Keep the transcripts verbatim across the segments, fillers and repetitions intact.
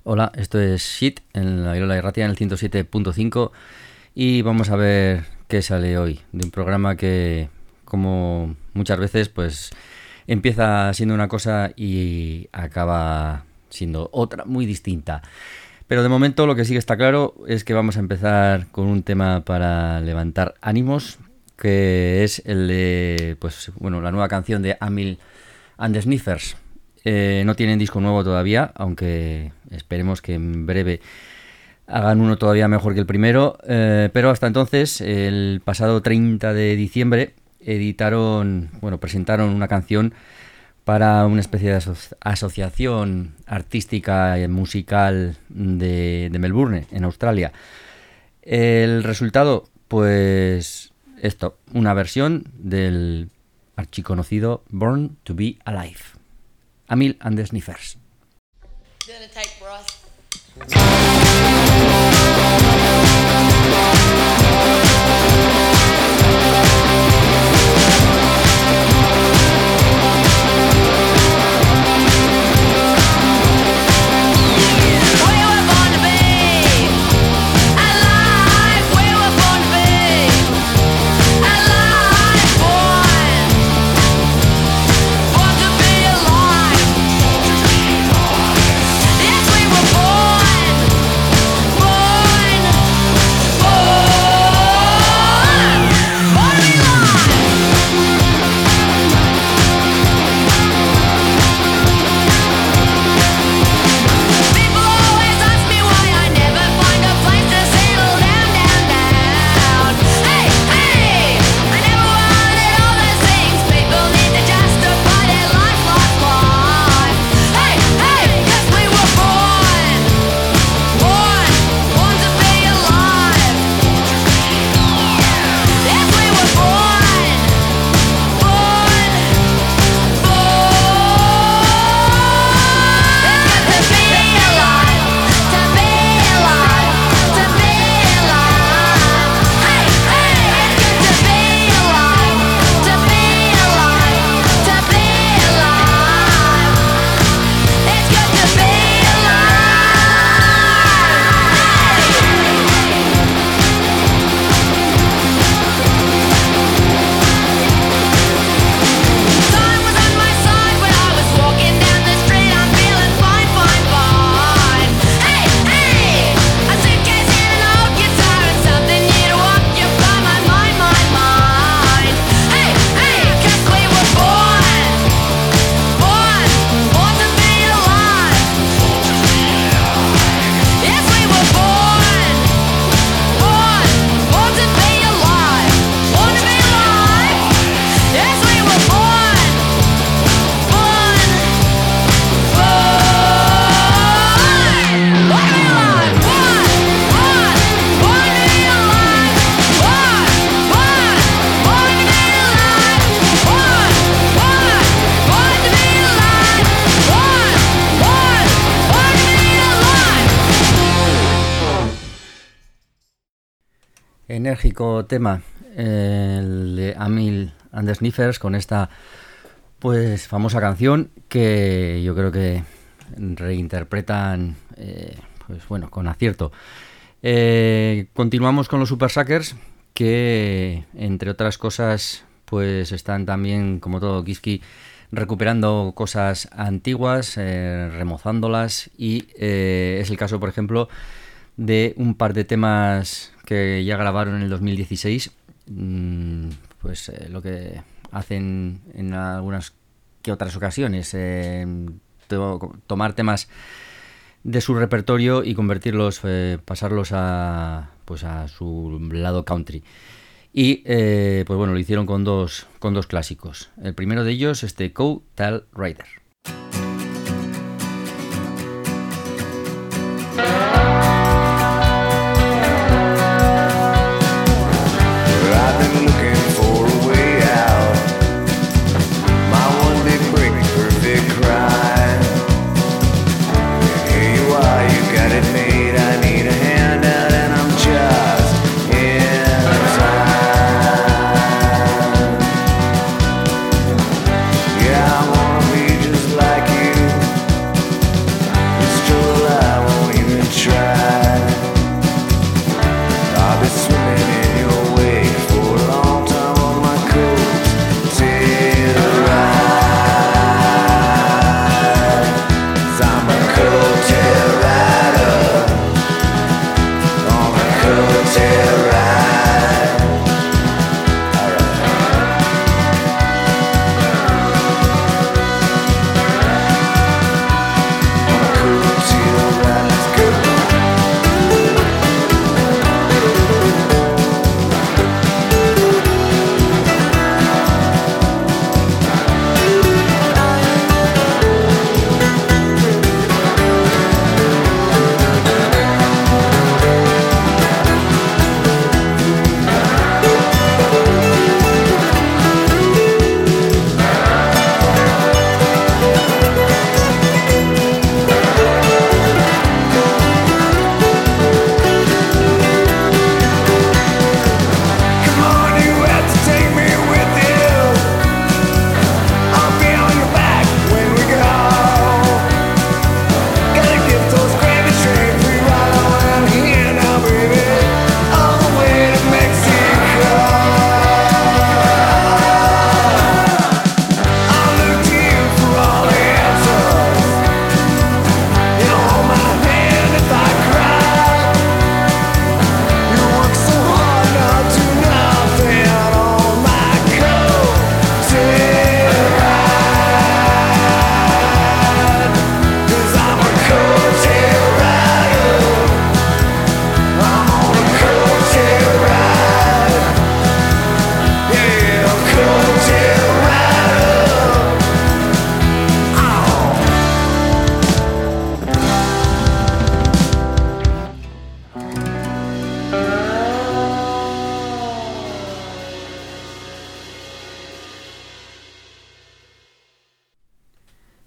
Hola, esto es Shit en la Irola Erratia en el ciento siete punto cinco y vamos a ver qué sale hoy de un programa que, como muchas veces, pues empieza siendo una cosa y acaba siendo otra muy distinta. Pero de momento lo que sí que está claro es que vamos a empezar con un tema para levantar ánimos, que es el de, pues bueno, la nueva canción de Amyl and the Sniffers. Eh, no tienen disco nuevo todavía, aunque esperemos que en breve hagan uno todavía mejor que el primero, eh, pero hasta entonces, el pasado treinta de diciembre, editaron, bueno, presentaron una canción para una especie de aso- asociación artística y musical de, de Melbourne, en Australia. El resultado, pues esto, una versión del archiconocido Born to Be Alive. Amyl and the Sniffers. Gonna take breath. Enérgico tema, eh, el de Amyl and the Sniffers, con esta pues famosa canción que yo creo que reinterpretan eh, pues bueno, con acierto. Eh, continuamos con los Super Suckers, que entre otras cosas pues están también, como todo Kiski, recuperando cosas antiguas, eh, remozándolas, y eh, es el caso, por ejemplo, de un par de temas que ya grabaron en el dos mil dieciséis. mmm, pues eh, lo que hacen en algunas que otras ocasiones, eh, to- tomar temas de su repertorio y convertirlos, eh, pasarlos a pues a su lado country. Y eh, pues bueno, lo hicieron con dos con dos clásicos. El primero de ellos, este Cow Tall Rider. I've been looking for a way out. My one big break, perfect crime. And here you are, you got it made. I need a handout and I'm just in time. Yeah, I wanna be just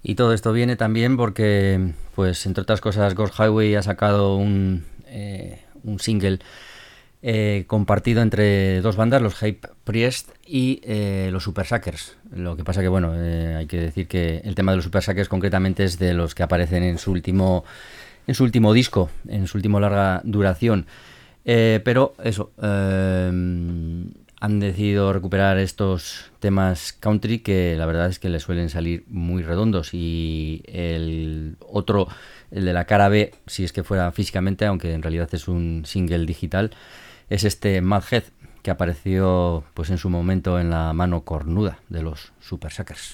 Y todo esto viene también porque, pues entre otras cosas, Ghost Highway ha sacado un, eh, un single eh, compartido entre dos bandas, los Hype Priest y eh, los Super Suckers. Lo que pasa que, bueno, eh, hay que decir que el tema de los Super Suckers concretamente es de los que aparecen en su último, en su último disco, en su último larga duración. Eh, pero eso, eh, han decidido recuperar estos temas country que la verdad es que les suelen salir muy redondos, y el otro, el de la cara B, si es que fuera físicamente, aunque en realidad es un single digital, es este Mad Head, que apareció pues en su momento en la mano cornuda de los Super Suckers.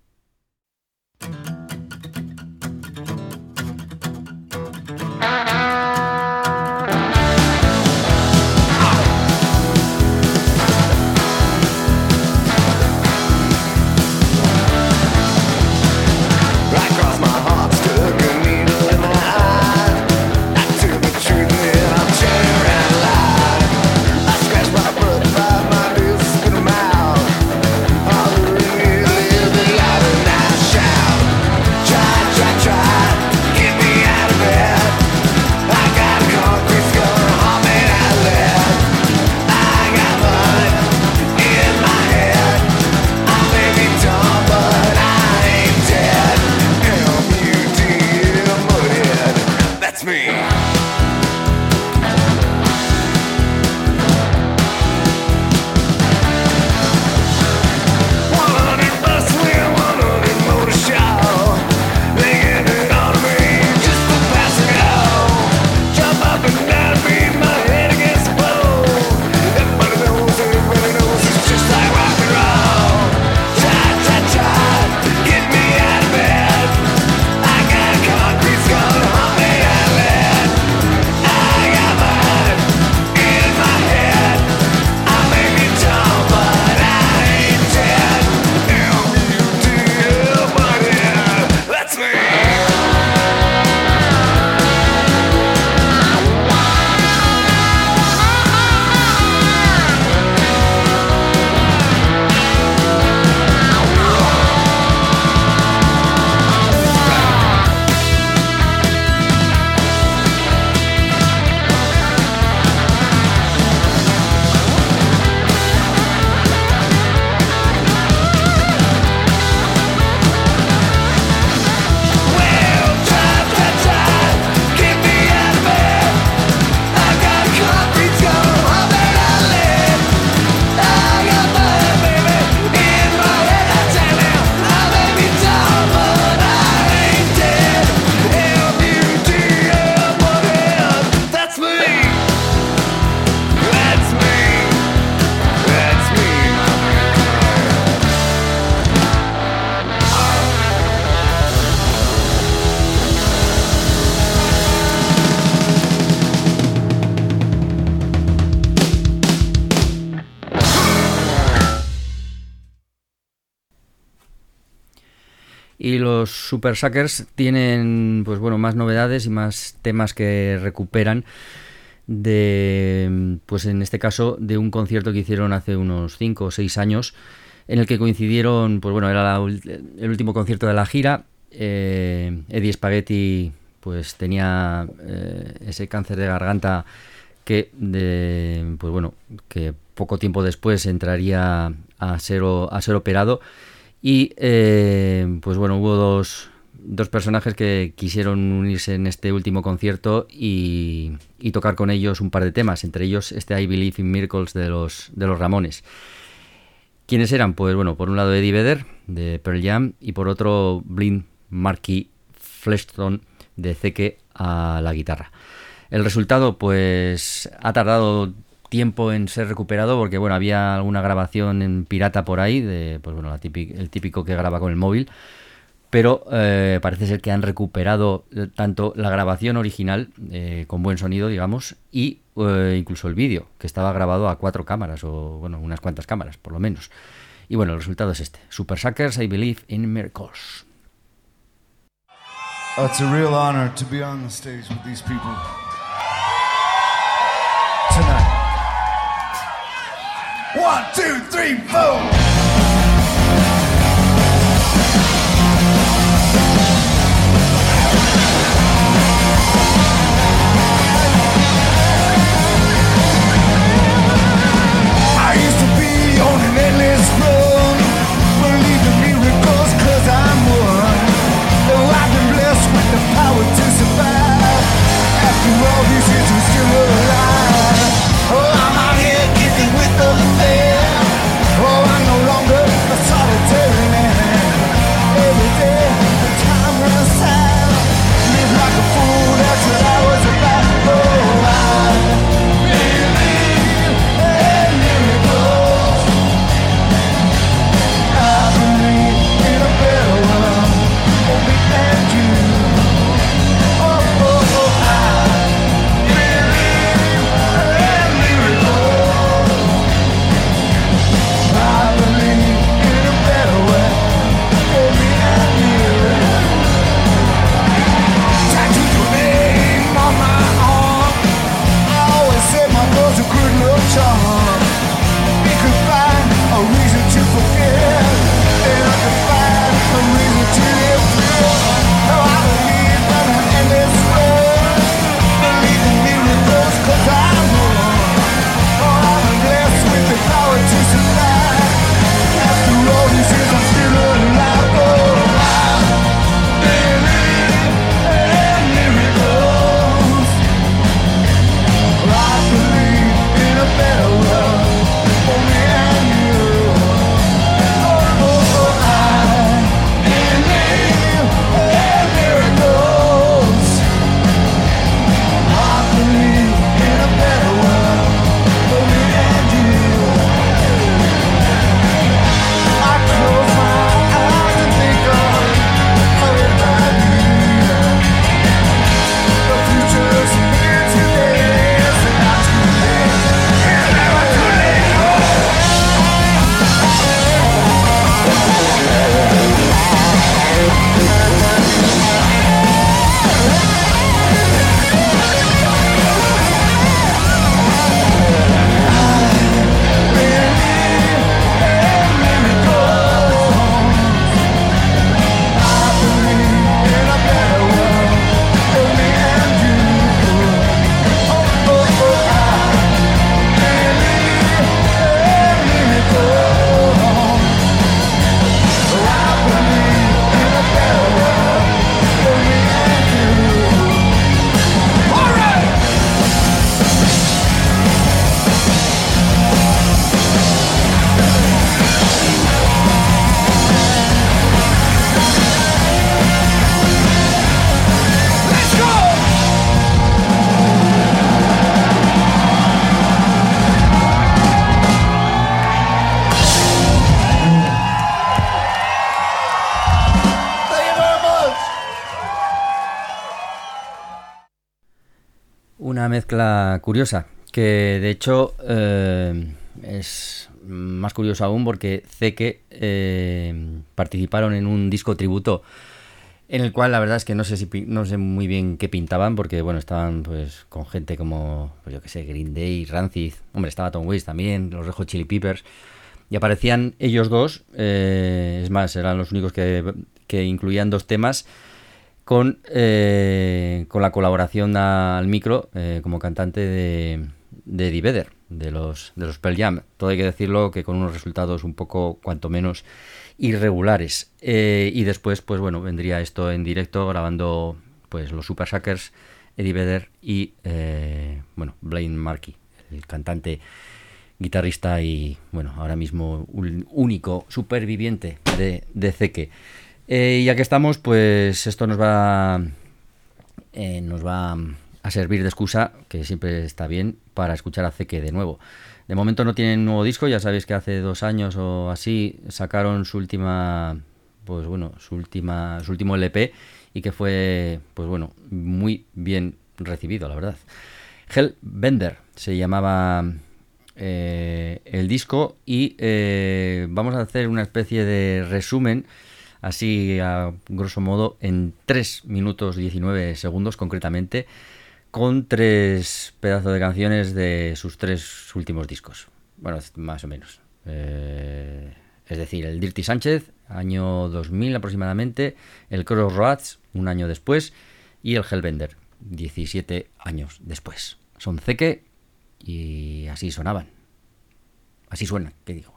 Y los Super Suckers tienen, pues bueno, más novedades y más temas que recuperan de, pues en este caso, de un concierto que hicieron hace unos cinco o seis años, en el que coincidieron, pues bueno, era la, el último concierto de la gira. eh, Eddie Spaghetti pues tenía eh, ese cáncer de garganta que, de, pues bueno, que poco tiempo después entraría a ser, a ser operado. Y eh, pues bueno, hubo dos, dos personajes que quisieron unirse en este último concierto y, y tocar con ellos un par de temas, entre ellos este I Believe in Miracles de los, de los Ramones. ¿Quiénes eran? Pues bueno, por un lado Eddie Vedder de Pearl Jam y por otro Blind Marky Fleshton de Zeke a la guitarra. El resultado pues ha tardado tiempo en ser recuperado porque bueno, había alguna grabación en pirata por ahí de, pues bueno, la típico, el típico que graba con el móvil, pero eh, parece ser que han recuperado tanto la grabación original eh, con buen sonido, digamos, y eh, incluso el vídeo, que estaba grabado a cuatro cámaras o bueno, unas cuantas cámaras por lo menos. Y bueno, el resultado es este: Super Suckers, I Believe in Miracles. Oh, it's a real honor to be on the stage with these people tonight. One, two, three, four. Una mezcla curiosa, que de hecho eh, es más curioso aún porque Zeke eh, participaron en un disco tributo en el cual la verdad es que no sé si no sé muy bien qué pintaban, porque bueno, estaban pues con gente como, pues yo que sé, Green Day, Rancid, hombre, estaba Tom Waits también, los Red Hot Chili Peppers, y aparecían ellos dos, eh, es más, eran los únicos que, que incluían dos temas con, eh, con la colaboración al micro eh, como cantante de, de Eddie Vedder, de los, de los Pearl Jam. Todo hay que decirlo que con unos resultados un poco, cuanto menos, irregulares. Eh, y después, pues bueno, vendría esto en directo grabando pues los Super Suckers, Eddie Vedder y eh, bueno, Blaine Markey, el cantante, guitarrista y bueno, ahora mismo un único superviviente de, de Zeke. Eh, ya que estamos, pues esto nos va eh, nos va a servir de excusa, que siempre está bien, para escuchar a Zeke de nuevo. De momento no tienen un nuevo disco, ya sabéis que hace dos años o así sacaron su última, pues bueno, su última, su último L P y que fue, pues bueno, muy bien recibido, la verdad. Hellbender se llamaba eh, el disco y eh, vamos a hacer una especie de resumen, así a grosso modo, en tres minutos diecinueve segundos concretamente, con tres pedazos de canciones de sus tres últimos discos. Bueno, más o menos. Eh, es decir, el Dirty Sánchez, año dos mil aproximadamente, el Crossroads, un año después, y el Hellbender, diecisiete años después. Son Zeke y así sonaban. Así suenan, ¿qué digo?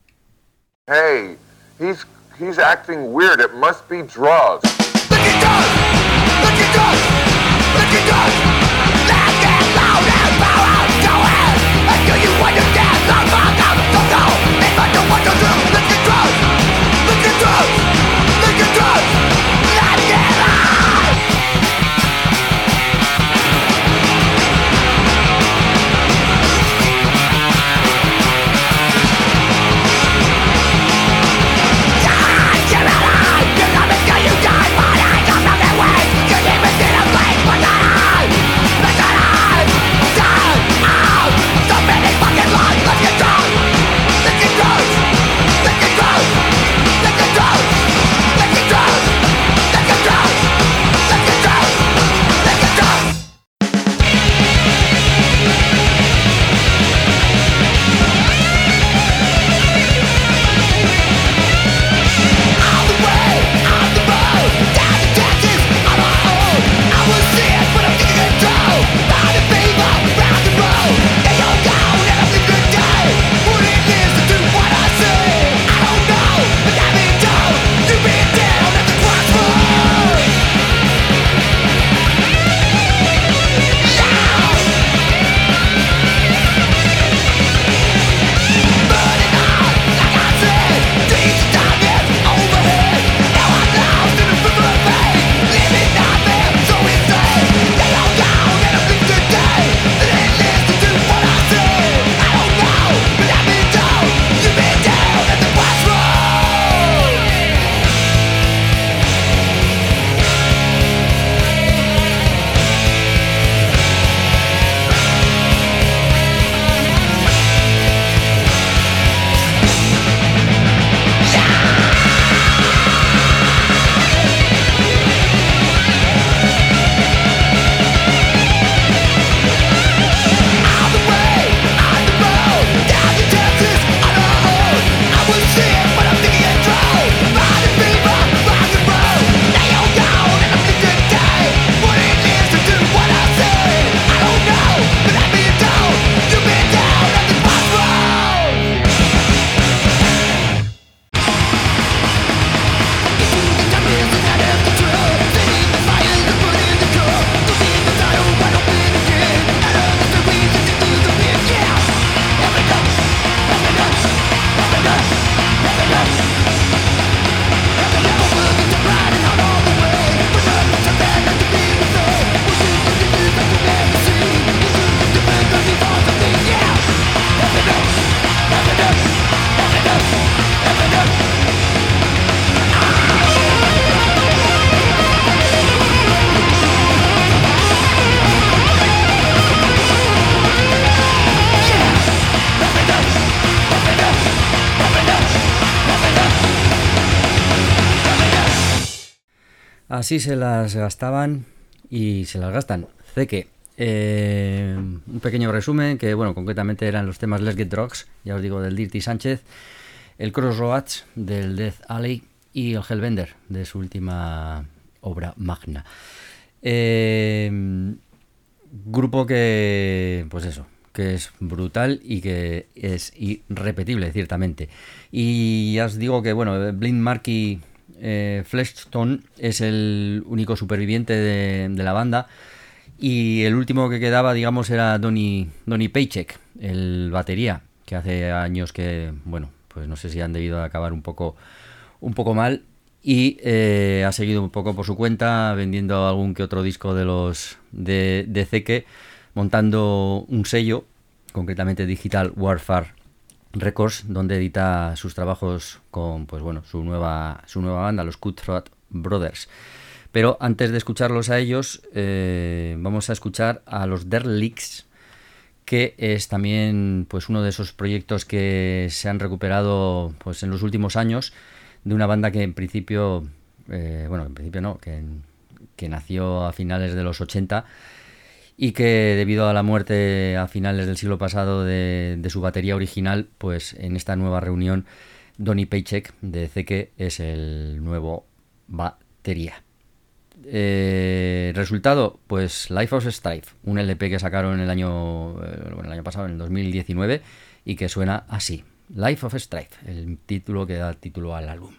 Hey, he's he's acting weird. It must be drugs. Look at drugs! Look at drugs! Look at drugs! Let's get loud and power to it! Until you understand the fuck out of the go! If I don't want to do, look at drugs! Look at drugs! Look at drugs! Let's get loud! But not I, but not I, die out. So many fucking lies. Así se las gastaban y se las gastan. Zeke, eh, un pequeño resumen que, bueno, concretamente eran los temas Let's Get Drugs, ya os digo, del Dirty Sánchez, el Crossroads del Death Alley y el Hellbender de su última obra magna. Eh, grupo que, pues eso, que es brutal y que es irrepetible, ciertamente. Y ya os digo que, bueno, Blind Marky eh, Fleshstone es el único superviviente de, de la banda, y el último que quedaba, digamos, era Donny, Donny Paycheck, el batería, que hace años que, bueno, pues no sé si han debido acabar un poco, un poco mal, y eh, ha seguido un poco por su cuenta, vendiendo algún que otro disco de los de, de Zeke, montando un sello, concretamente Digital Warfare Records, donde edita sus trabajos con, pues bueno, su nueva su nueva banda, los Cutthroat Brothers. Pero antes de escucharlos a ellos, eh, vamos a escuchar a los Derelict, que es también, pues, uno de esos proyectos que se han recuperado, pues, en los últimos años, de una banda que en principio, eh, bueno, en principio no, que, que nació a finales de los ochenta, y que debido a la muerte a finales del siglo pasado de, de su batería original, pues en esta nueva reunión Donny Paycheck de Zeke es el nuevo batería. Eh, resultado, pues Life of Strife, un L P que sacaron el año, eh, bueno, el año pasado, en el dos mil diecinueve, y que suena así: Life of Strife, el título que da título al álbum.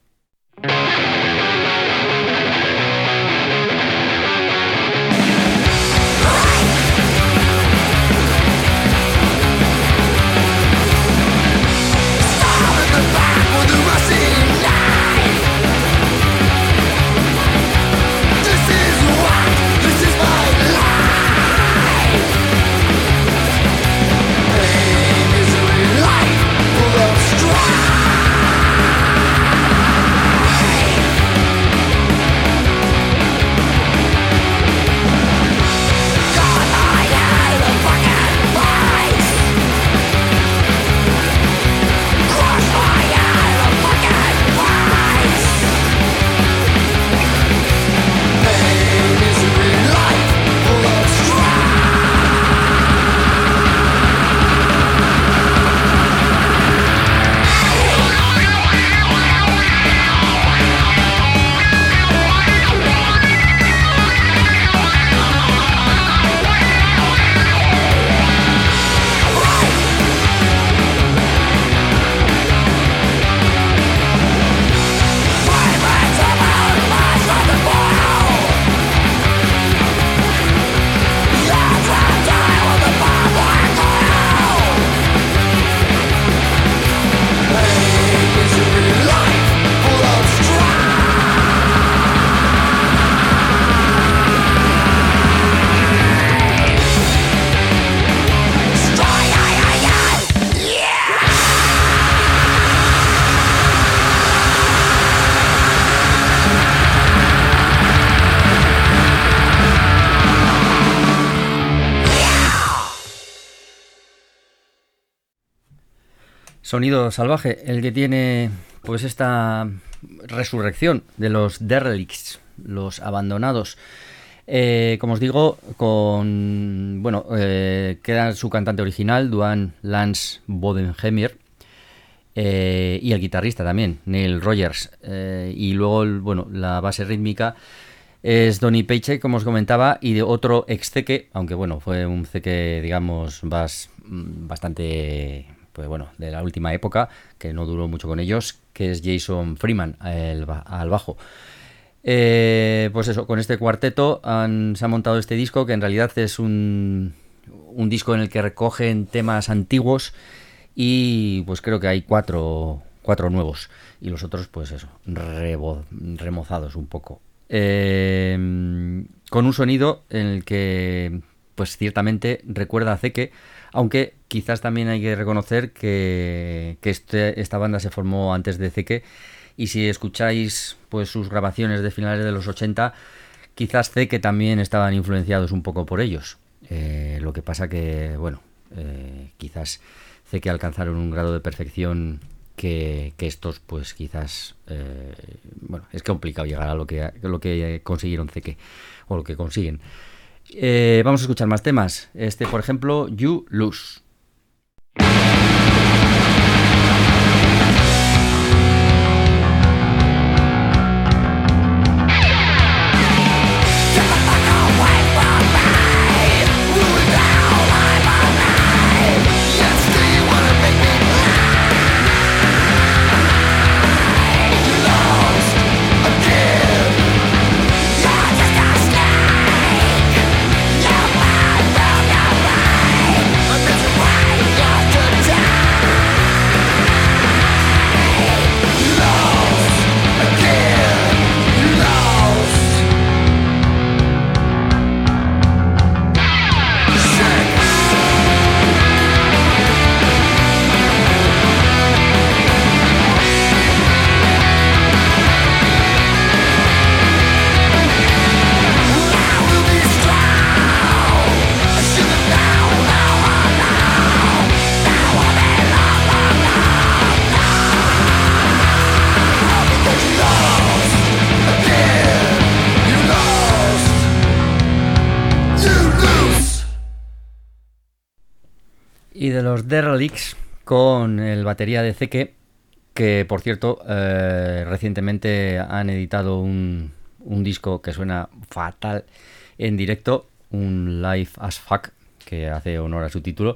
Sonido salvaje, el que tiene, pues, esta resurrección de los Derelicts, los abandonados. Eh, como os digo, con, bueno, eh, queda su cantante original, Duane Lance Bodenheimer, eh, y el guitarrista también, Neil Rogers, eh, y luego, bueno, la base rítmica es Donny Paycheck, como os comentaba, y de otro ex Zeke, aunque bueno, fue un Zeke, digamos, bas, bastante, pues bueno, de la última época, que no duró mucho con ellos, que es Jason Freeman el, al bajo. Eh, pues eso, con este cuarteto han, se ha montado este disco, que en realidad es un, un disco en el que recogen temas antiguos, y pues creo que hay cuatro, cuatro nuevos, y los otros, pues eso, rebo, remozados un poco. Eh, con un sonido en el que, pues ciertamente recuerda a Zeke, aunque quizás también hay que reconocer que, que este, esta banda se formó antes de Zeke, y si escucháis, pues, sus grabaciones de finales de los ochenta, quizás Zeke también estaban influenciados un poco por ellos. Eh, lo que pasa que, bueno, eh, quizás Zeke alcanzaron un grado de perfección que, que estos, pues quizás, eh, bueno, es complicado llegar a lo que, a lo que consiguieron C K, o lo que consiguen. Eh, vamos a escuchar más temas. Este, por ejemplo, You Lose. Y de los Derelicts, con el batería de C K, que por cierto eh, recientemente han editado un, un disco que suena fatal en directo, un Live as Fuck, que hace honor a su título,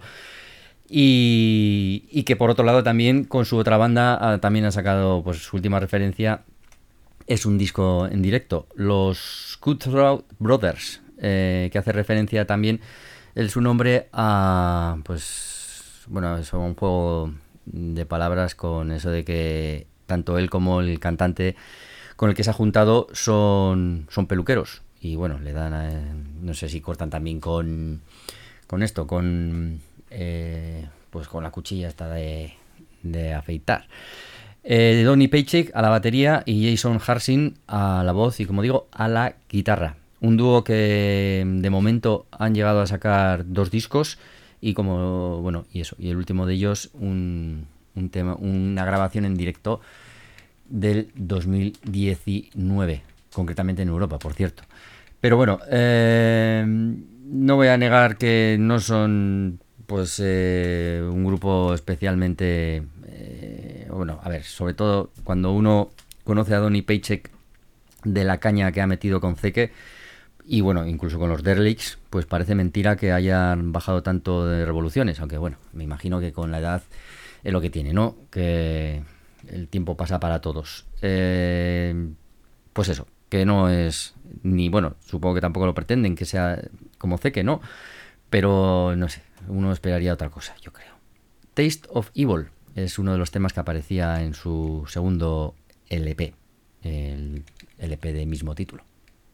y, y que por otro lado también con su otra banda también ha sacado, pues su última referencia es un disco en directo, los Cutthroat Brothers, eh, que hace referencia también el su nombre a, pues, bueno, es un juego de palabras con eso de que tanto él como el cantante con el que se ha juntado son, son peluqueros. Y bueno, le dan, a, no sé si cortan también con, con esto, con, eh, pues con la cuchilla esta de, de afeitar. Eh, Donny Paycheck a la batería y Jason Harsing a la voz y, como digo, a la guitarra. Un dúo que de momento han llegado a sacar dos discos y como bueno y eso y el último de ellos un, un tema, una grabación en directo del dos mil diecinueve, concretamente en Europa, por cierto. Pero bueno, eh, no voy a negar que no son pues eh, un grupo especialmente eh, bueno, a ver, sobre todo cuando uno conoce a Donny Paycheck de la caña que ha metido con C K. Y bueno, incluso con los Derelicts, pues parece mentira que hayan bajado tanto de revoluciones, aunque bueno, me imagino que con la edad es lo que tiene, ¿no? Que el tiempo pasa para todos. Eh, pues eso, que no es ni, bueno, supongo que tampoco lo pretenden, que sea como C K, ¿no? Pero no sé, uno esperaría otra cosa, yo creo. Taste of Evil es uno de los temas que aparecía en su segundo L P, el L P de mismo título.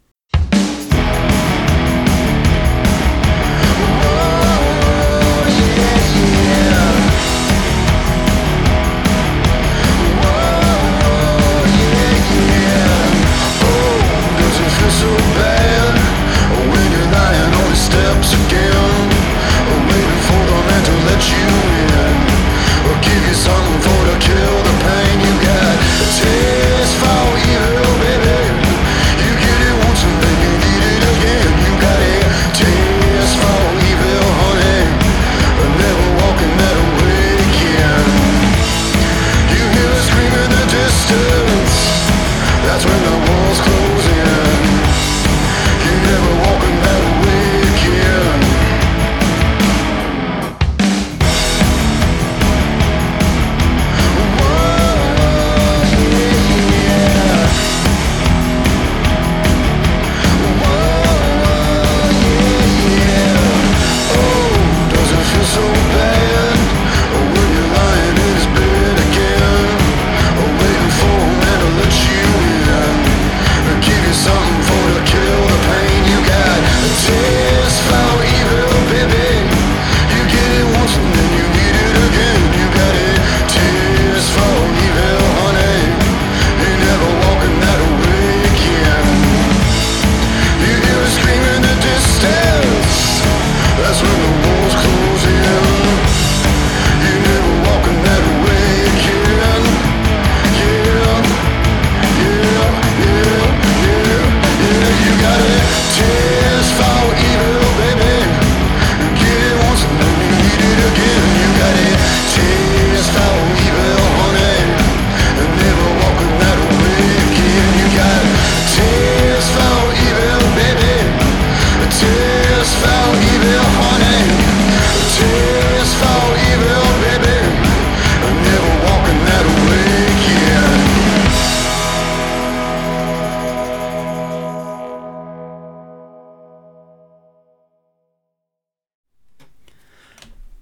So bad when you're lying on the steps again, waiting for the man to let you in, or give you something for to kill the pain you got. Taste for evil, baby. You get it once and then you need it again. You got a taste for evil, honey. Never walking that way again. You hear a scream in the distance. That's when the walls close in. Never walking that way again. Whoa, yeah. Whoa, yeah. Oh, does it feel so bad when you're lying in his bed again, waiting for a man to let you in?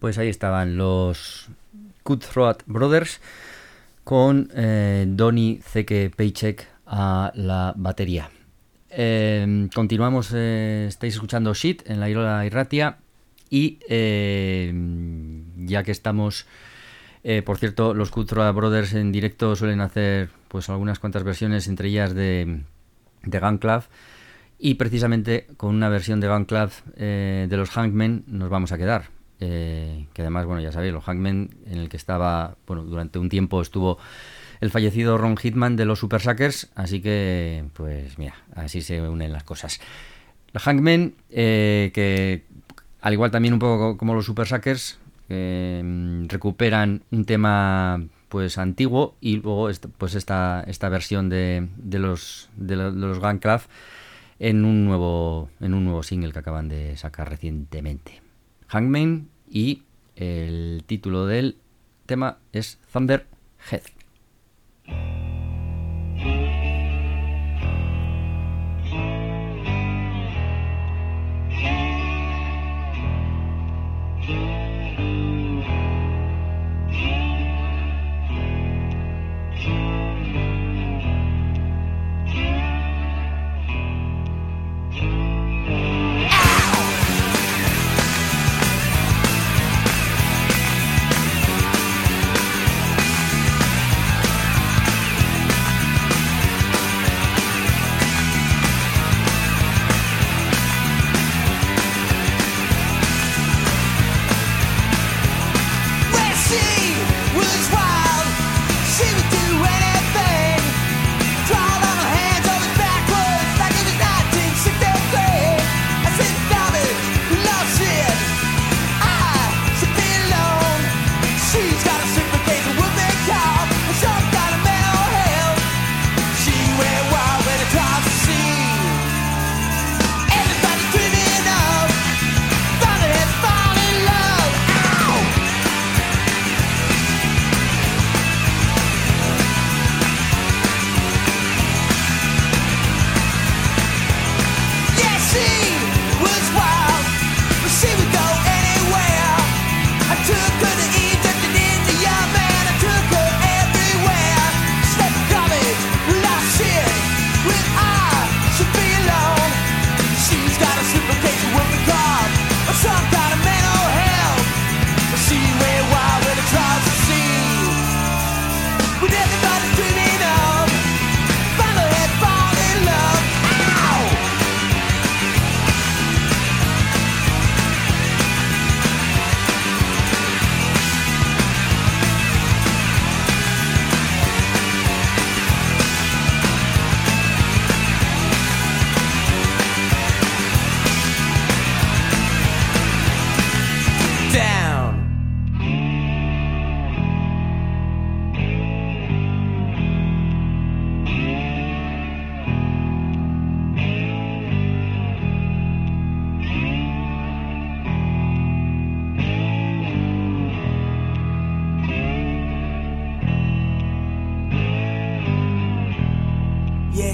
Pues ahí estaban los Cutthroat Brothers con eh, Donny Zeke Paycheck a la batería. Eh, continuamos, eh, estáis escuchando Shit en la Irola Irratia y eh, ya que estamos, eh, por cierto, los Cutthroat Brothers en directo suelen hacer pues algunas cuantas versiones, entre ellas de, de Gun Club, y precisamente con una versión de Gun Club eh, de los Hangmen nos vamos a quedar. Eh, que además, bueno, ya sabéis, los Hangmen, en el que estaba, bueno, durante un tiempo estuvo el fallecido Ron Hitman de los Super Suckers, así que, pues mira, así se unen las cosas. Los Hangmen, eh, que al igual también un poco como los Super Suckers, eh, recuperan un tema pues antiguo y luego est- pues esta, esta versión de, de los de, lo- de los Gun Club en un nuevo en un nuevo single que acaban de sacar recientemente. Hangman, y el título del tema es Thunderhead. Yeah,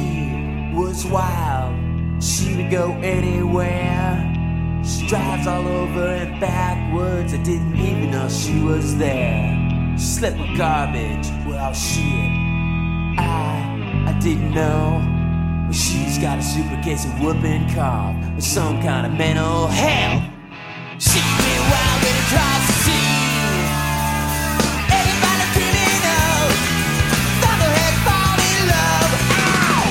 she was wild. She would go anywhere. She drives all over and backwards. I didn't even know she was there. She slept with garbage. Well, shit. I, I didn't know. Well, she's got a super case of whooping cough with some kind of mental health. She went wild when it tries to see. Everybody dreaming of Thunderhead fall in love. Ow!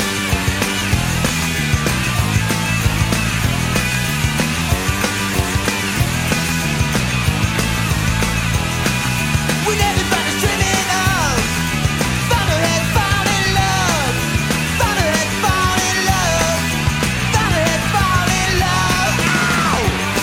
When everybody's dreaming of Thunderhead fall in love. Thunderhead fall in love. Thunderhead fall in love. Ow!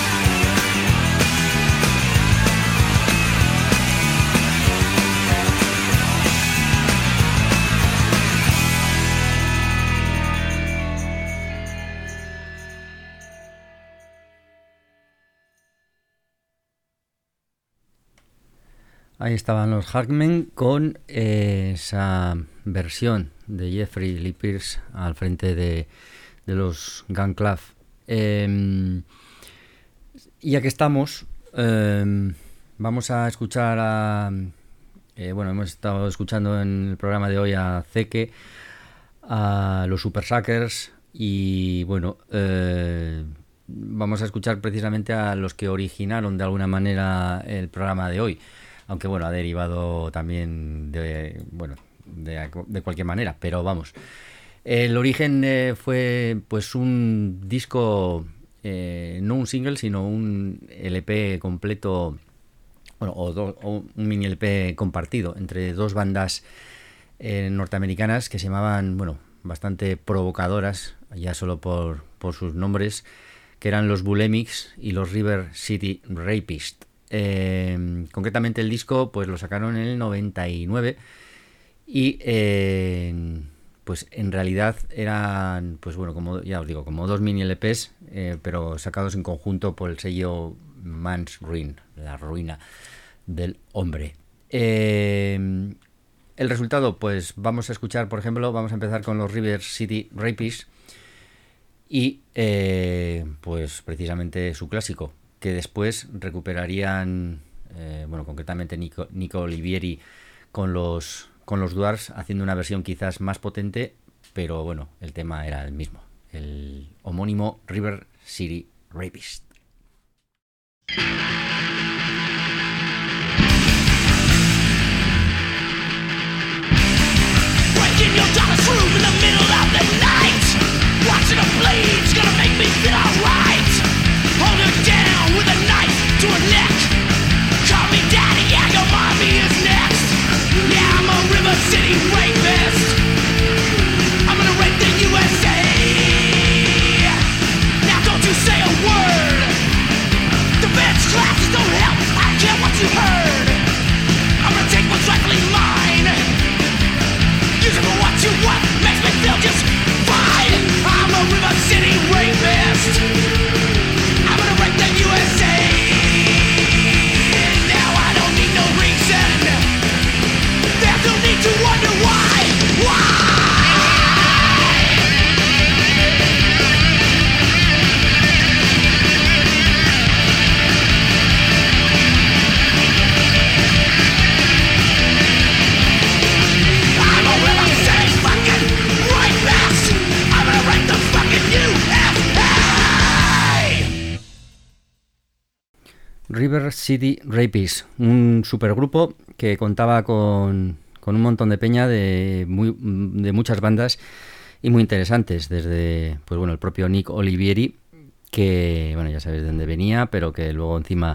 Ahí estaban los Hangmen con eh, esa versión de Jeffrey Lee Pierce al frente de, de los Gun Club. Eh, y ya que estamos, eh, vamos a escuchar a... Eh, bueno, hemos estado escuchando en el programa de hoy a Zeke, a los Super Suckers y bueno, eh, vamos a escuchar precisamente a los que originaron de alguna manera el programa de hoy, aunque bueno, ha derivado también de, bueno, de, de cualquier manera, pero vamos. El origen eh, fue pues un disco, eh, no un single, sino un L P completo. Bueno, o, do, o un mini L P compartido entre dos bandas eh, norteamericanas que se llamaban, bueno, bastante provocadoras, ya solo por, por sus nombres, que eran los Bulemics y los River City Rapists. Eh, concretamente el disco pues lo sacaron en el noventa y nueve y eh, pues en realidad eran, pues bueno, como ya os digo, como dos mini L Ps, eh, pero sacados en conjunto por el sello Man's Ruin, la ruina del hombre. Eh, el resultado, pues vamos a escuchar, por ejemplo, vamos a empezar con los River City Rapists y eh, pues precisamente su clásico, que después recuperarían, eh, bueno, concretamente Nico, Nico Olivieri con los, con los Dwarfs, haciendo una versión quizás más potente, pero bueno, el tema era el mismo, el homónimo River City Rapists. Breaking your daughter's room in the middle of the night, watching her bleed's gonna make me feel alright. Hold her down with a knife to her neck. Call me daddy, yeah, your mommy is next. Yeah, I'm a River City rapist. I'm gonna rape the U S A. Now don't you say a word. Defense classes don't help, I don't care what you heard. I'm gonna take what's rightfully mine. Use it for what you want, makes me feel just fine. I'm a River City rapist. I'm gonna rape the U S A. Now I don't need no reason. There's no need to wonder why. Why? River City Rapists, un supergrupo que contaba con, con un montón de peña de, muy, de muchas bandas y muy interesantes, desde pues bueno el propio Nick Olivieri, que bueno ya sabéis de dónde venía, pero que luego encima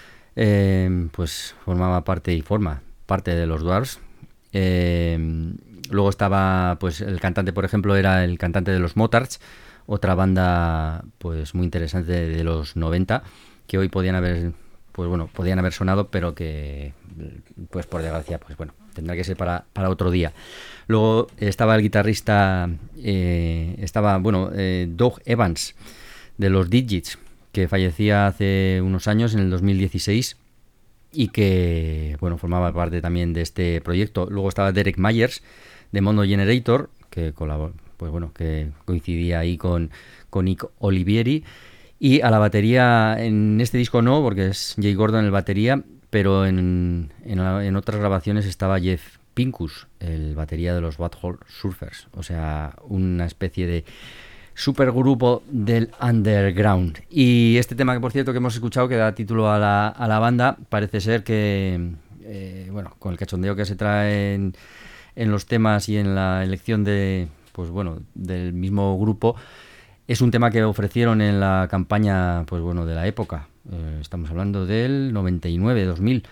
eh, pues formaba parte y forma parte de los Dwarfs. Eh, luego estaba pues el cantante, por ejemplo, era el cantante de los Motards, otra banda pues muy interesante de, de los noventa, que hoy podían haber pues bueno, podían haber sonado, pero que pues por desgracia, pues bueno, tendrá que ser para, para otro día. Luego estaba el guitarrista, eh, estaba, bueno, eh, Doug Evans, de los Digits, que fallecía hace unos años, en el dos mil dieciséis, y que, bueno, formaba parte también de este proyecto. Luego estaba Derek Myers, de Mondo Generator, que colabor, pues bueno, que coincidía ahí con, con Nick Olivieri. Y a la batería, en este disco no, porque es Jay Gordon el batería, pero en, en, en otras grabaciones estaba Jeff Pincus, el batería de los Butthole Surfers, o sea, una especie de supergrupo del underground. Y este tema, que por cierto que hemos escuchado, que da título a la, a la banda, parece ser que, eh, bueno, con el cachondeo que se trae en, en los temas y en la elección de, pues bueno, del mismo grupo, es un tema que ofrecieron en la campaña, pues bueno, de la época. Eh, estamos hablando del noventa y nueve, dos mil,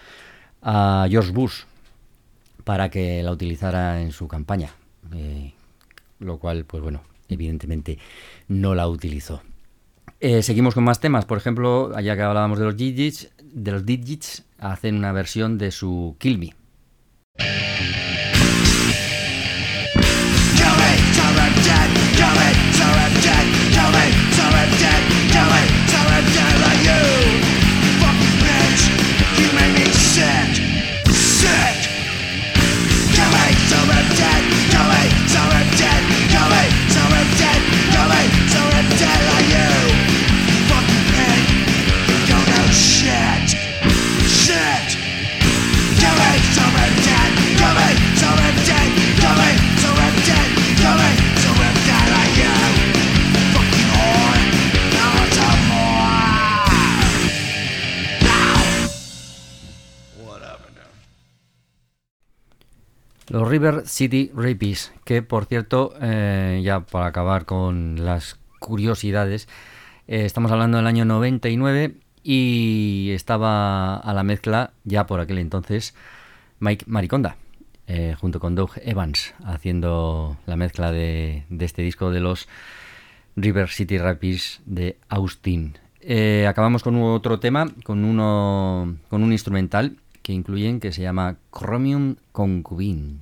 a George Bush, para que la utilizara en su campaña. Eh, lo cual, pues bueno, evidentemente no la utilizó. Eh, seguimos con más temas. Por ejemplo, allá que hablábamos de los Digits, de los Digits, hacen una versión de su Kill Me. Shit. Los River City Rapists, que por cierto, eh, ya para acabar con las curiosidades, eh, estamos hablando del año noventa y nueve y estaba a la mezcla, ya por aquel entonces, Mike Mariconda, eh, junto con Doug Evans, haciendo la mezcla de, de este disco de los River City Rapists de Austin. Eh, acabamos con otro tema, con, uno, con un instrumental que incluyen, que se llama Chromium Concubine.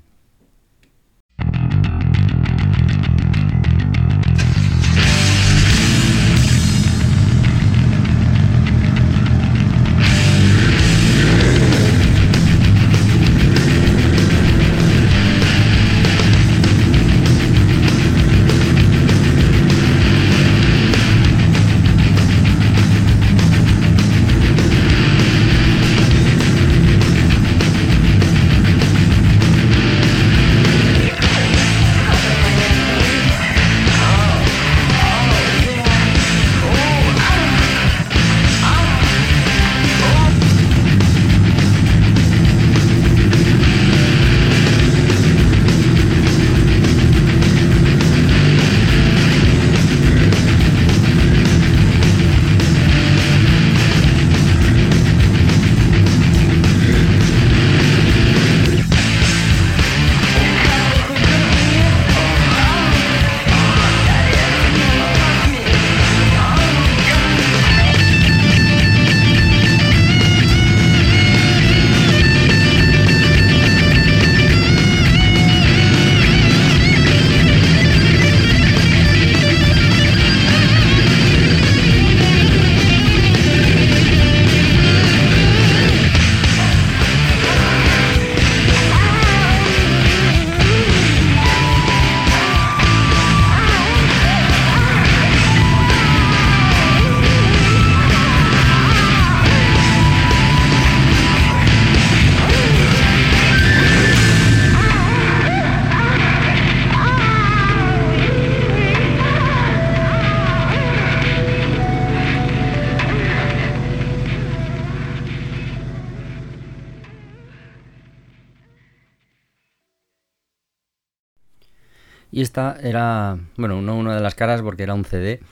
Y esta era, bueno, no una de las caras porque era un C D,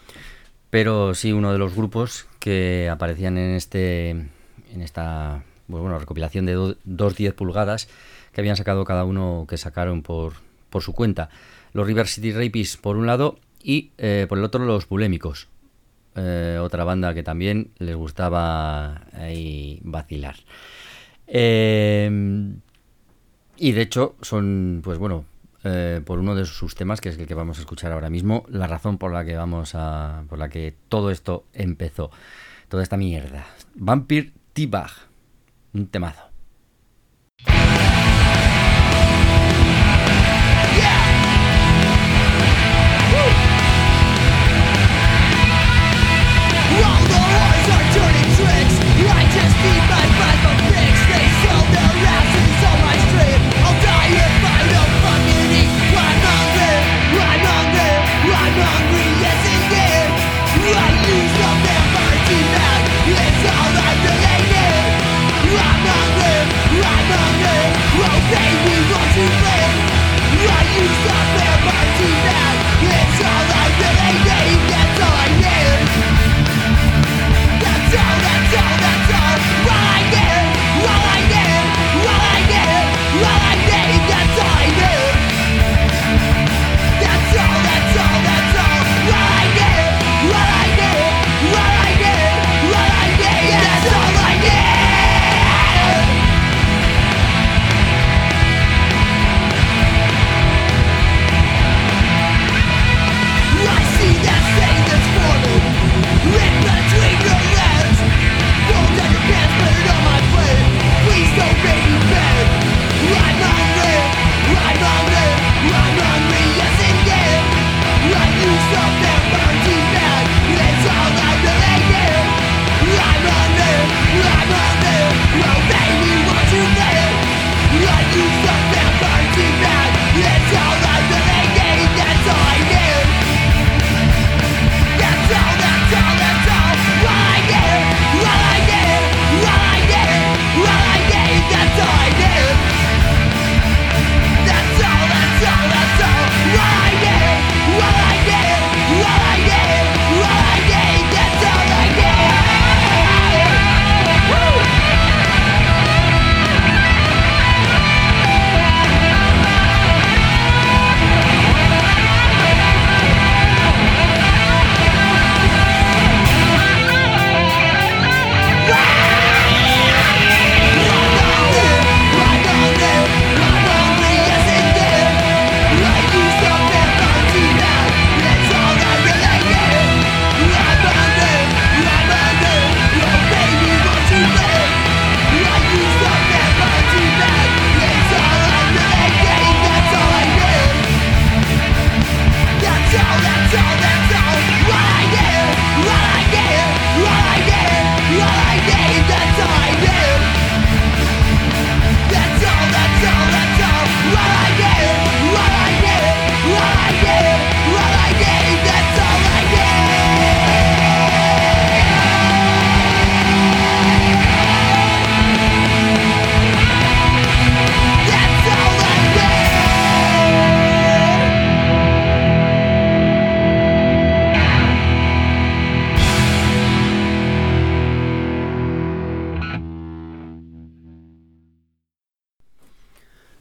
pero sí uno de los grupos que aparecían en este en esta pues bueno, recopilación de do, dos diez pulgadas que habían sacado cada uno, que sacaron por, por su cuenta. Los River City Rapists por un lado y eh, por el otro los Bulémicos, eh, otra banda que también les gustaba ahí vacilar. Eh, y de hecho son, pues bueno, Eh, por uno de sus temas, que es el que vamos a escuchar ahora mismo, la razón por la que vamos a, por la que todo esto empezó, toda esta mierda. Vampire Teabag, un temazo.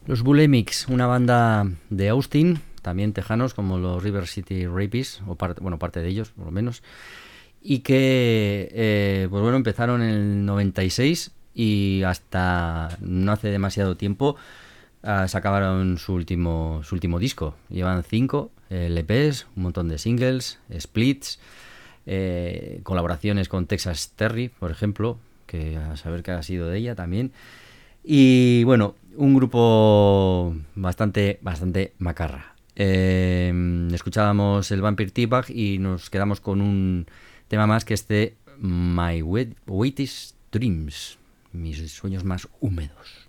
Los Bulemics, una banda de Austin, también tejanos como los River City Rapists, o parte, bueno, parte de ellos por lo menos, y que eh, pues bueno, empezaron en el noventa y seis y hasta no hace demasiado tiempo uh, sacaron su último, su último disco. Llevan cinco eh, L Pes, un montón de singles, splits, eh, colaboraciones con Texas Terry, por ejemplo, que a saber qué ha sido de ella también. Y bueno, un grupo bastante, bastante macarra. Eh, escuchábamos el Vampire Teabag y nos quedamos con un tema más que este My Wet, Wettest Dreams, mis sueños más húmedos.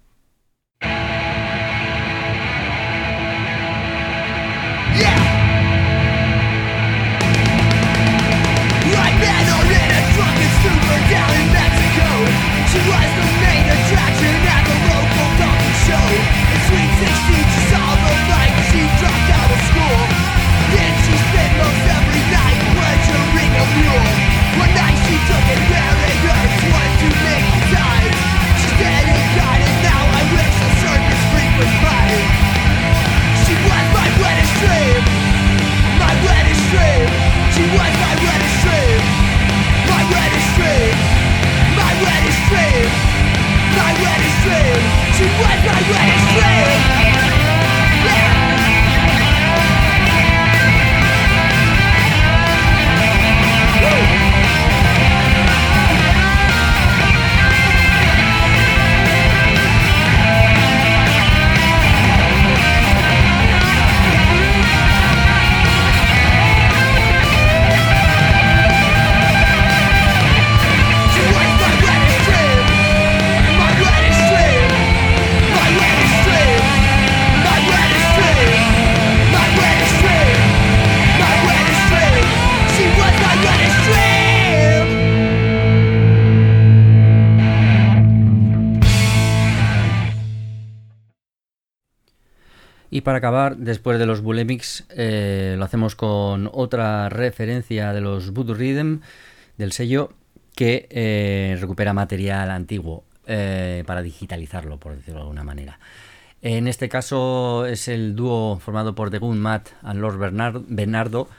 She was the main attraction at the local donkey show. In Sweet sixteen, she saw the light. She dropped out of school. Then she spent most every night pleasuring a mule. One night she took it wearing her sworn to make time. She's dead and gone, and now I wish a circus freak was mine. She was my wettest dream, my wettest dream. She was my wettest dream, my wettest dream. My wettest dream, my wettest dream. She was my wettest dream. Yeah. Y para acabar, después de los Bulemics, eh, lo hacemos con otra referencia de los Voodoo Rhythm, del sello, que eh, recupera material antiguo eh, para digitalizarlo, por decirlo de alguna manera. En este caso es el dúo formado por The Good Matt and Lord Bernard, Bernardo,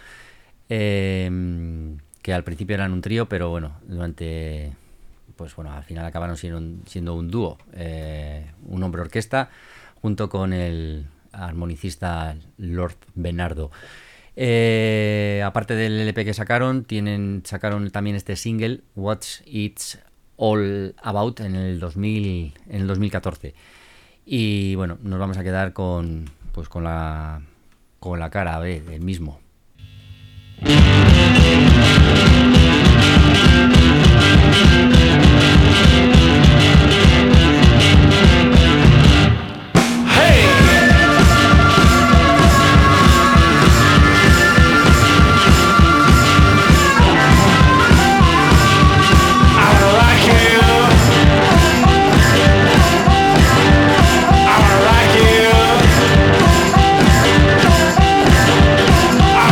eh, que al principio eran un trío, pero bueno, durante, pues bueno, al final acabaron siendo un, siendo un dúo, eh, un hombre orquesta, junto con el armonicista Lord Bernardo. Eh, aparte del L P que sacaron, tienen sacaron también este single What's It's All About en el dos mil en el dos mil catorce. Y bueno, nos vamos a quedar con pues con la con la cara B del mismo. I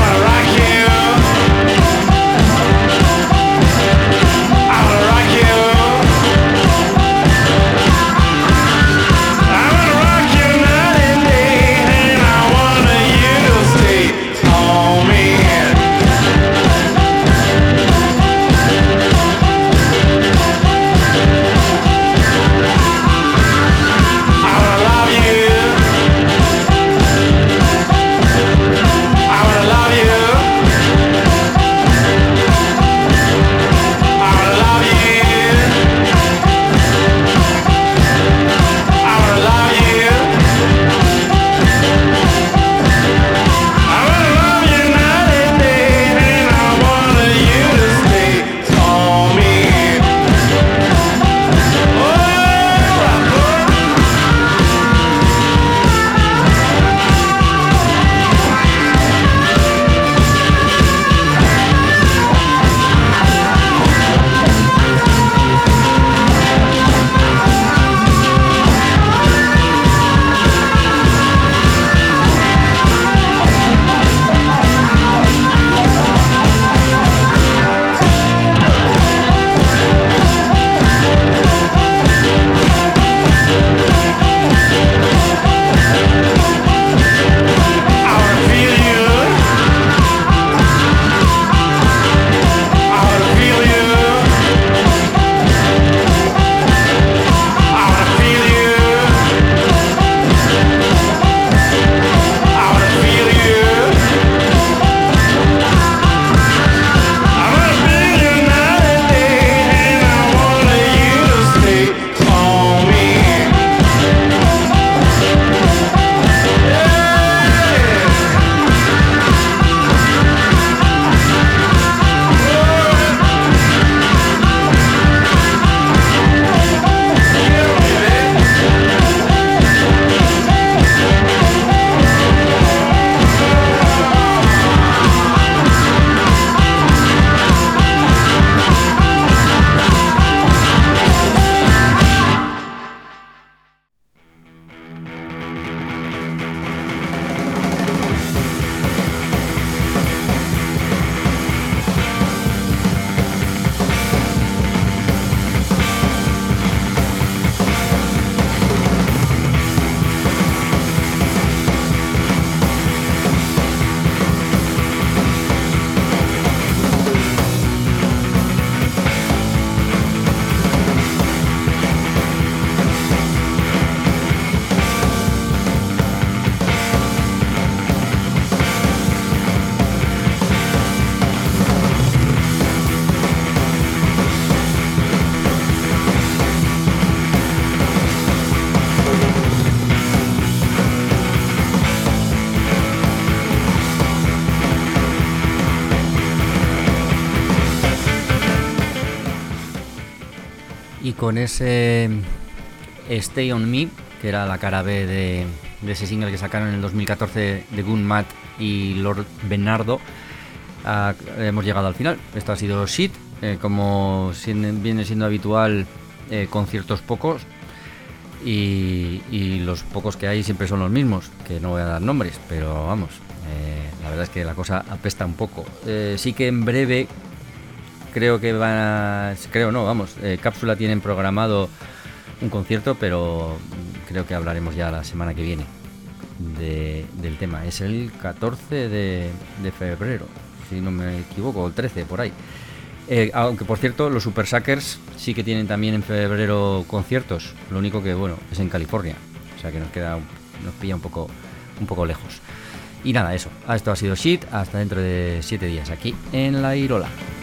con ese Stay On Me, que era la cara B de, de ese single que sacaron en el dos mil catorce de Gun Matt y Lord Bernardo. Ah, hemos llegado al final. Esto ha sido Shit, eh, como viene siendo habitual, eh, conciertos pocos, y, y los pocos que hay siempre son los mismos, que no voy a dar nombres, pero vamos, eh, la verdad es que la cosa apesta un poco. Eh, sí que en breve creo que van a, creo no, vamos, eh, Cápsula tienen programado un concierto, pero creo que hablaremos ya la semana que viene de, del tema. Es el catorce de, de febrero, si no me equivoco, o el trece, por ahí. Eh, aunque por cierto, los Super Suckers sí que tienen también en febrero conciertos, lo único que bueno, es en California, o sea que nos queda, nos pilla un poco, un poco lejos. Y nada, eso, esto ha sido Shit, hasta dentro de siete días aquí en La Irola.